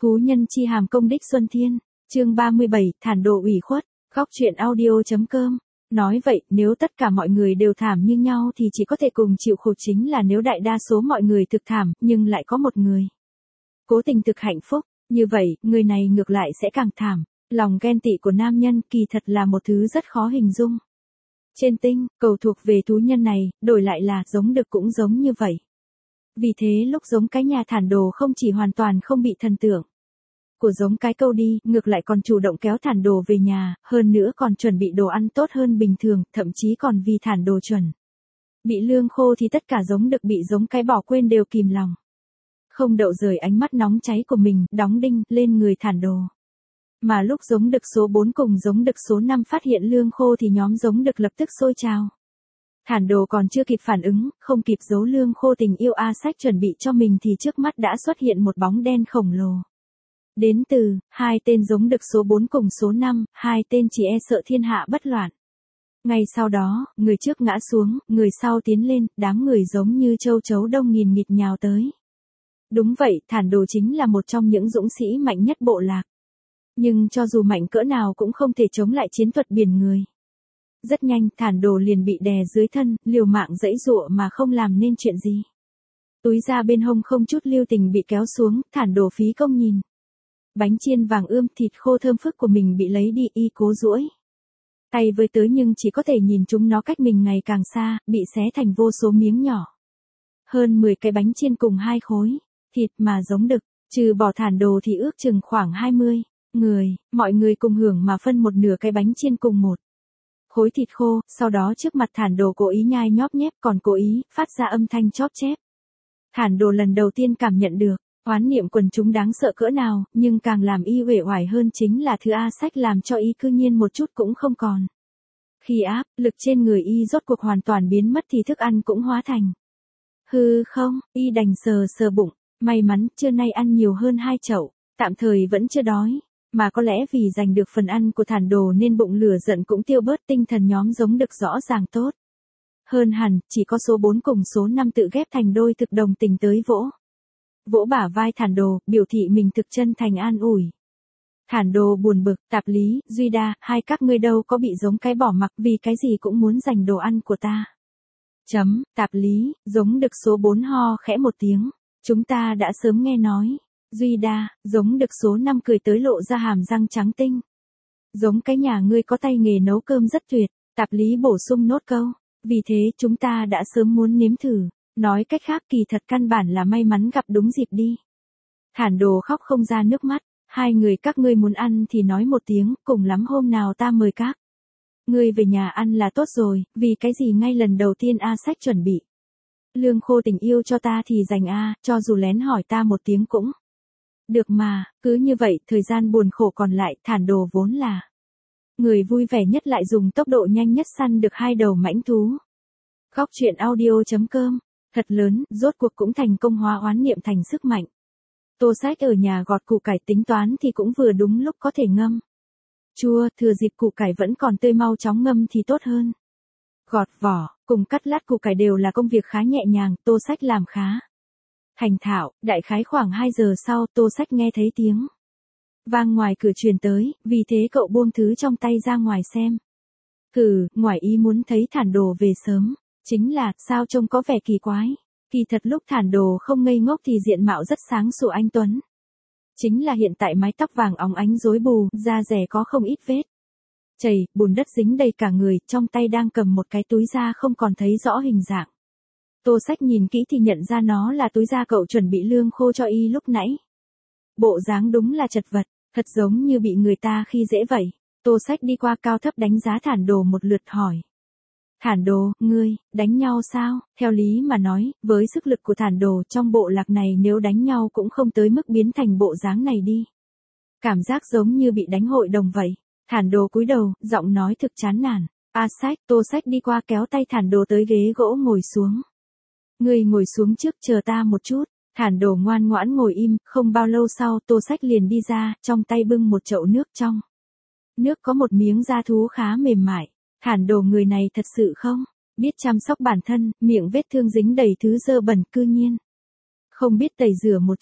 Thú nhân chi hàm công đích Xuân Thiên, chương 37, thản đồ ủy khuất, góc truyện audio.com. Nói vậy, nếu tất cả mọi người đều thảm như nhau thì chỉ có thể cùng chịu khổ, chính là nếu đại đa số mọi người thực thảm, nhưng lại có một người cố tình thực hạnh phúc, như vậy, người này ngược lại sẽ càng thảm. Lòng ghen tị của nam nhân kỳ thật là một thứ rất khó hình dung. Trên tinh, cầu thuộc về thú nhân này, đổi lại là giống đực cũng giống như vậy. Vì thế lúc giống cái nhà thản đồ không chỉ hoàn toàn không bị thần tượng của giống cái câu đi, ngược lại còn chủ động kéo thản đồ về nhà, hơn nữa còn chuẩn bị đồ ăn tốt hơn bình thường, thậm chí còn vì thản đồ chuẩn bị lương khô thì tất cả giống đực bị giống cái bỏ quên đều kìm lòng không đậu rời ánh mắt nóng cháy của mình, đóng đinh lên người thản đồ. Mà lúc giống đực số 4 cùng giống đực số 5 phát hiện lương khô thì nhóm giống đực lập tức sôi trào. Thản đồ còn chưa kịp phản ứng, không kịp giấu lương khô tình yêu A Sách chuẩn bị cho mình thì trước mắt đã xuất hiện một bóng đen khổng lồ. Đến từ, hai tên giống đực số 4 cùng số 5, hai tên chỉ e sợ thiên hạ bất loạn. Ngay sau đó, người trước ngã xuống, người sau tiến lên, đám người giống như châu chấu đông nghìn nghịt nhào tới. Đúng vậy, thản đồ chính là một trong những dũng sĩ mạnh nhất bộ lạc. Nhưng cho dù mạnh cỡ nào cũng không thể chống lại chiến thuật biển người. Rất nhanh, thản đồ liền bị đè dưới thân, liều mạng giãy giụa mà không làm nên chuyện gì. Túi da bên hông không chút lưu tình bị kéo xuống, thản đồ phí công nhìn. Bánh chiên vàng ươm thịt khô thơm phức của mình bị lấy đi, y cố duỗi tay với tới nhưng chỉ có thể nhìn chúng nó cách mình ngày càng xa, bị xé thành vô số miếng nhỏ. Hơn 10 cái bánh chiên cùng 2 khối thịt mà giống đực, trừ bỏ thản đồ thì ước chừng khoảng 20 người, mọi người cùng hưởng mà phân một nửa cái bánh chiên cùng một khối thịt khô, sau đó trước mặt thản đồ cố ý nhai nhóp nhép còn cố ý phát ra âm thanh chóp chép. Thản đồ lần đầu tiên cảm nhận được oán niệm quần chúng đáng sợ cỡ nào, nhưng càng làm y uể oải hơn chính là thứ A Sách làm cho y cư nhiên một chút cũng không còn. Khi áp lực trên người y rốt cuộc hoàn toàn biến mất thì thức ăn cũng hóa thành hư không, y đành sờ sờ bụng, may mắn trưa nay ăn nhiều hơn 2 chậu, tạm thời vẫn chưa đói. Mà có lẽ vì giành được phần ăn của thản đồ nên bụng lửa giận cũng tiêu bớt, tinh thần nhóm giống đực rõ ràng tốt hơn hẳn, chỉ có số 4 cùng số 5 tự ghép thành đôi thực đồng tình tới vỗ bả vai thản đồ, biểu thị mình thực chân thành an ủi. Thản đồ buồn bực, Tạp Lý, Duy Đa, hai các ngươi đâu có bị giống cái bỏ mặc vì cái gì cũng muốn giành đồ ăn của ta. Tạp Lý, giống đực số 4 ho khẽ một tiếng, chúng ta đã sớm nghe nói. Duy Đa, giống đực số 5 cười tới lộ ra hàm răng trắng tinh. Giống cái nhà ngươi có tay nghề nấu cơm rất tuyệt, Tạp Lý bổ sung nốt câu, vì thế chúng ta đã sớm muốn nếm thử. Nói cách khác kỳ thật căn bản là may mắn gặp đúng dịp đi. Thản đồ khóc không ra nước mắt, hai người các ngươi muốn ăn thì nói một tiếng, cùng lắm hôm nào ta mời các ngươi về nhà ăn là tốt rồi, vì cái gì ngay lần đầu tiên A Sách chuẩn bị lương khô tình yêu cho ta thì dành A, cho dù lén hỏi ta một tiếng cũng được mà. Cứ như vậy, thời gian buồn khổ còn lại, thản đồ vốn là người vui vẻ nhất lại dùng tốc độ nhanh nhất săn được 2 đầu mãnh thú. Góc truyện audio.com. Thật lớn, rốt cuộc cũng thành công hóa oán niệm thành sức mạnh. Tô Sách ở nhà gọt củ cải tính toán thì cũng vừa đúng lúc có thể ngâm chua, thừa dịp củ cải vẫn còn tươi mau chóng ngâm thì tốt hơn. Gọt vỏ, cùng cắt lát củ cải đều là công việc khá nhẹ nhàng, Tô Sách làm khá thành thạo. Đại khái khoảng 2 giờ sau, Tô Sách nghe thấy tiếng vang ngoài cửa truyền tới, vì thế cậu buông thứ trong tay ra ngoài xem. Ngoài ý muốn thấy thản đồ về sớm. Chính là, sao trông có vẻ kỳ quái. Kỳ thật lúc thản đồ không ngây ngốc thì diện mạo rất sáng sủa anh tuấn. Chính là hiện tại mái tóc vàng óng ánh rối bù, da dẻ có không ít vết chảy, bùn đất dính đầy cả người, trong tay đang cầm một cái túi da không còn thấy rõ hình dạng. Tô Sách nhìn kỹ thì nhận ra nó là túi da cậu chuẩn bị lương khô cho y lúc nãy. Bộ dáng đúng là chật vật, thật giống như bị người ta khi dễ vậy. Tô Sách đi qua cao thấp đánh giá thản đồ một lượt hỏi. Thản đồ, ngươi, đánh nhau sao? Theo lý mà nói, với sức lực của thản đồ trong bộ lạc này nếu đánh nhau cũng không tới mức biến thành bộ dáng này đi. Cảm giác giống như bị đánh hội đồng vậy. Thản đồ cúi đầu, giọng nói thực chán nản. A Sách, Tô Sách đi qua kéo tay thản đồ tới ghế gỗ ngồi xuống. Ngươi ngồi xuống trước chờ ta một chút. Thản đồ ngoan ngoãn ngồi im, không bao lâu sau Tô Sách liền đi ra, trong tay bưng một chậu nước trong. Nước có một miếng da thú khá mềm mại. Thản đồ người này thật sự không biết chăm sóc bản thân, miệng vết thương dính đầy thứ dơ bẩn, cư nhiên không biết tẩy rửa một chút.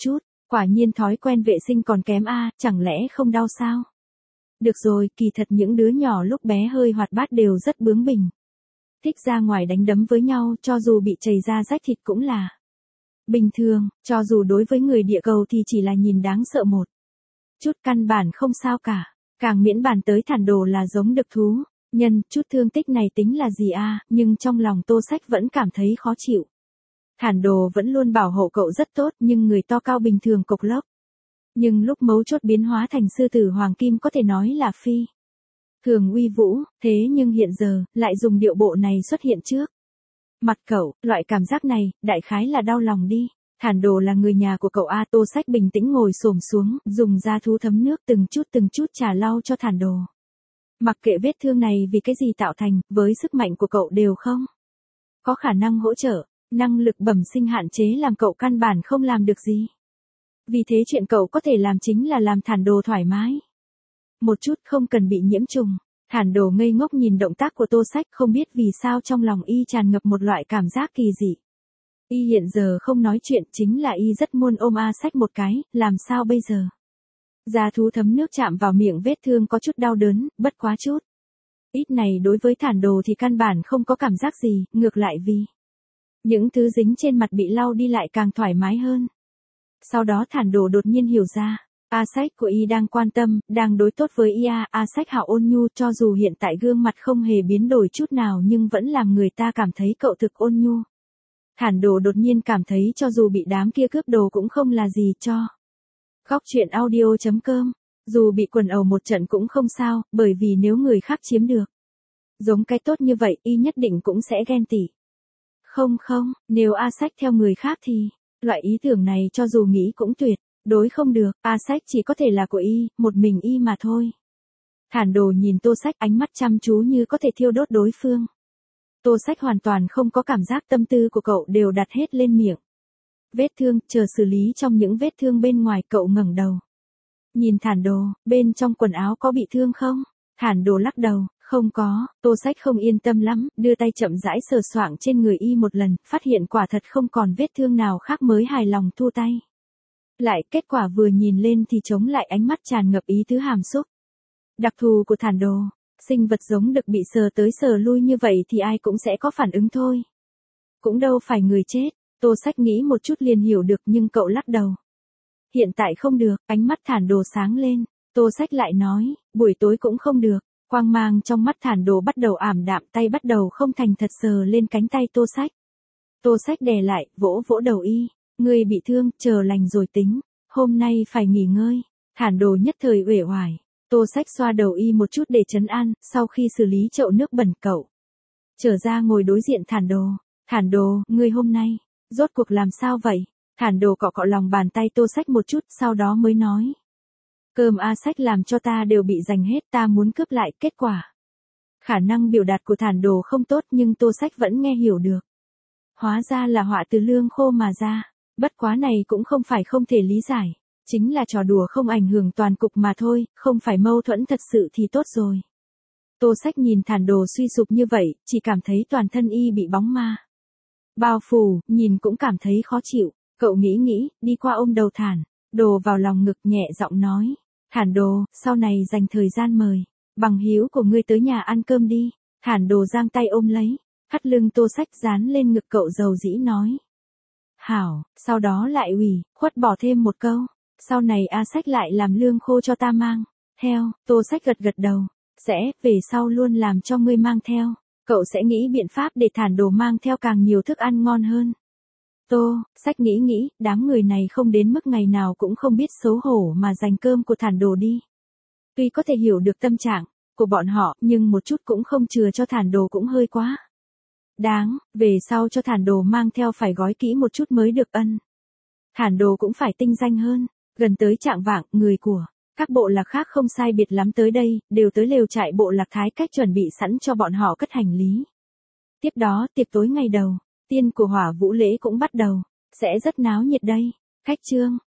Quả nhiên thói quen vệ sinh còn kém a, chẳng lẽ không đau sao? Được rồi, kỳ thật những đứa nhỏ lúc bé hơi hoạt bát đều rất bướng bỉnh. Thích ra ngoài đánh đấm với nhau, cho dù bị chảy ra rách thịt cũng là bình thường, cho dù đối với người địa cầu thì chỉ là nhìn đáng sợ một chút, căn bản không sao cả. Càng miễn bàn tới Thản Đồ là giống đực thú. Nhân, chút thương tích này tính là gì a, nhưng trong lòng Tô Sách vẫn cảm thấy khó chịu. Thản Đồ vẫn luôn bảo hộ cậu rất tốt, nhưng người to cao bình thường cộc lốc. Nhưng lúc mấu chốt biến hóa thành sư tử hoàng kim có thể nói là phi thường uy vũ, thế nhưng hiện giờ, lại dùng điệu bộ này xuất hiện trước mặt cậu, loại cảm giác này, đại khái là đau lòng đi. Thản Đồ là người nhà của cậu a. Tô Sách bình tĩnh ngồi xổm xuống, dùng da thú thấm nước từng chút trà lau cho Thản Đồ. Mặc kệ vết thương này vì cái gì tạo thành, với sức mạnh của cậu đều không có khả năng hỗ trợ, năng lực bẩm sinh hạn chế làm cậu căn bản không làm được gì. Vì thế chuyện cậu có thể làm chính là làm Thản Đồ thoải mái một chút, không cần bị nhiễm trùng. Thản Đồ ngây ngốc nhìn động tác của Tô Sách, không biết vì sao trong lòng y tràn ngập một loại cảm giác kỳ dị. Y hiện giờ không nói chuyện, chính là y rất muốn ôm A Sách một cái, làm sao bây giờ? Da thú thấm nước chạm vào miệng vết thương có chút đau đớn, bất quá chút. Ít này đối với Thản Đồ thì căn bản không có cảm giác gì, ngược lại vì những thứ dính trên mặt bị lau đi lại càng thoải mái hơn. Sau đó Thản Đồ đột nhiên hiểu ra, A Sách của y đang quan tâm, đang đối tốt với y A Sách hảo ôn nhu, cho dù hiện tại gương mặt không hề biến đổi chút nào nhưng vẫn làm người ta cảm thấy cậu thực ôn nhu. Thản Đồ đột nhiên cảm thấy cho dù bị đám kia cướp đồ cũng không là gì cho. Góc truyện audio.com, dù bị quần ẩu một trận cũng không sao, bởi vì nếu người khác chiếm được giống cái tốt như vậy, y nhất định cũng sẽ ghen tị. Không, nếu A Sách theo người khác thì, loại ý tưởng này cho dù nghĩ cũng tuyệt đối không được, A Sách chỉ có thể là của y, một mình y mà thôi. Thản Đồ nhìn Tô Sách, ánh mắt chăm chú như có thể thiêu đốt đối phương. Tô Sách hoàn toàn không có cảm giác, tâm tư của cậu đều đặt hết lên miệng vết thương, chờ xử lý trong những vết thương bên ngoài. Cậu ngẩng đầu nhìn Thản Đồ, bên trong quần áo có bị thương không? Thản Đồ lắc đầu, không có. Tô Sách không yên tâm lắm, đưa tay chậm rãi sờ soạng trên người y một lần, phát hiện quả thật không còn vết thương nào khác mới hài lòng thu tay lại. Kết quả vừa nhìn lên thì chống lại ánh mắt tràn ngập ý tứ hàm xúc. Đặc thù của Thản Đồ, sinh vật giống đực bị sờ tới sờ lui như vậy thì ai cũng sẽ có phản ứng thôi. Cũng đâu phải người chết. Tô Sách nghĩ một chút liền hiểu được, nhưng cậu lắc đầu. Hiện tại không được. Ánh mắt Thản Đồ sáng lên. Tô Sách lại nói, buổi tối cũng không được. Quang mang trong mắt Thản Đồ bắt đầu ảm đạm, tay bắt đầu không thành thật sờ lên cánh tay Tô Sách. Tô Sách đè lại, vỗ vỗ đầu y. Ngươi bị thương, chờ lành rồi tính. Hôm nay phải nghỉ ngơi. Thản Đồ nhất thời uể oải. Tô Sách xoa đầu y một chút để trấn an, sau khi xử lý chậu nước bẩn cậu trở ra ngồi đối diện Thản Đồ. Thản Đồ, ngươi hôm nay rốt cuộc làm sao vậy? Thản Đồ cọ cọ lòng bàn tay Tô Sách một chút, sau đó mới nói. Cơm A Sách làm cho ta đều bị giành hết, ta muốn cướp lại. Kết quả, khả năng biểu đạt của Thản Đồ không tốt nhưng Tô Sách vẫn nghe hiểu được. Hóa ra là họa từ lương khô mà ra. Bất quá này cũng không phải không thể lý giải. Chính là trò đùa không ảnh hưởng toàn cục mà thôi, không phải mâu thuẫn thật sự thì tốt rồi. Tô Sách nhìn Thản Đồ suy sụp như vậy, chỉ cảm thấy toàn thân y bị bóng ma bao phủ, nhìn cũng cảm thấy khó chịu. Cậu nghĩ, đi qua ôm đầu Thản Đồ vào lòng ngực, nhẹ giọng nói. Thản Đồ, sau này dành thời gian mời bằng hữu của ngươi tới nhà ăn cơm đi. Thản Đồ giang tay ôm lấy thắt lưng Tô Sách, dán lên ngực cậu dầu dĩ nói. Hảo, sau đó lại ủy khuất bỏ thêm một câu. Sau này A Sách lại làm lương khô cho ta mang theo. Tô Sách gật đầu. Sẽ, về sau luôn làm cho ngươi mang theo. Cậu sẽ nghĩ biện pháp để Thản Đồ mang theo càng nhiều thức ăn ngon hơn. Tô Sách nghĩ, đám người này không đến mức ngày nào cũng không biết xấu hổ mà dành cơm của Thản Đồ đi. Tuy có thể hiểu được tâm trạng của bọn họ, nhưng một chút cũng không chừa cho Thản Đồ cũng hơi quá đáng. Về sau cho Thản Đồ mang theo phải gói kỹ một chút mới được ân. Thản Đồ cũng phải tinh danh hơn. Gần tới chạng vạng, người của các bộ lạc khác không sai biệt lắm tới đây, đều tới lều trại bộ lạc Thái Cách chuẩn bị sẵn cho bọn họ cất hành lý. Tiếp đó, tiệc tối ngày đầu tiên của Hỏa Vũ lễ cũng bắt đầu, sẽ rất náo nhiệt đây. Khách trương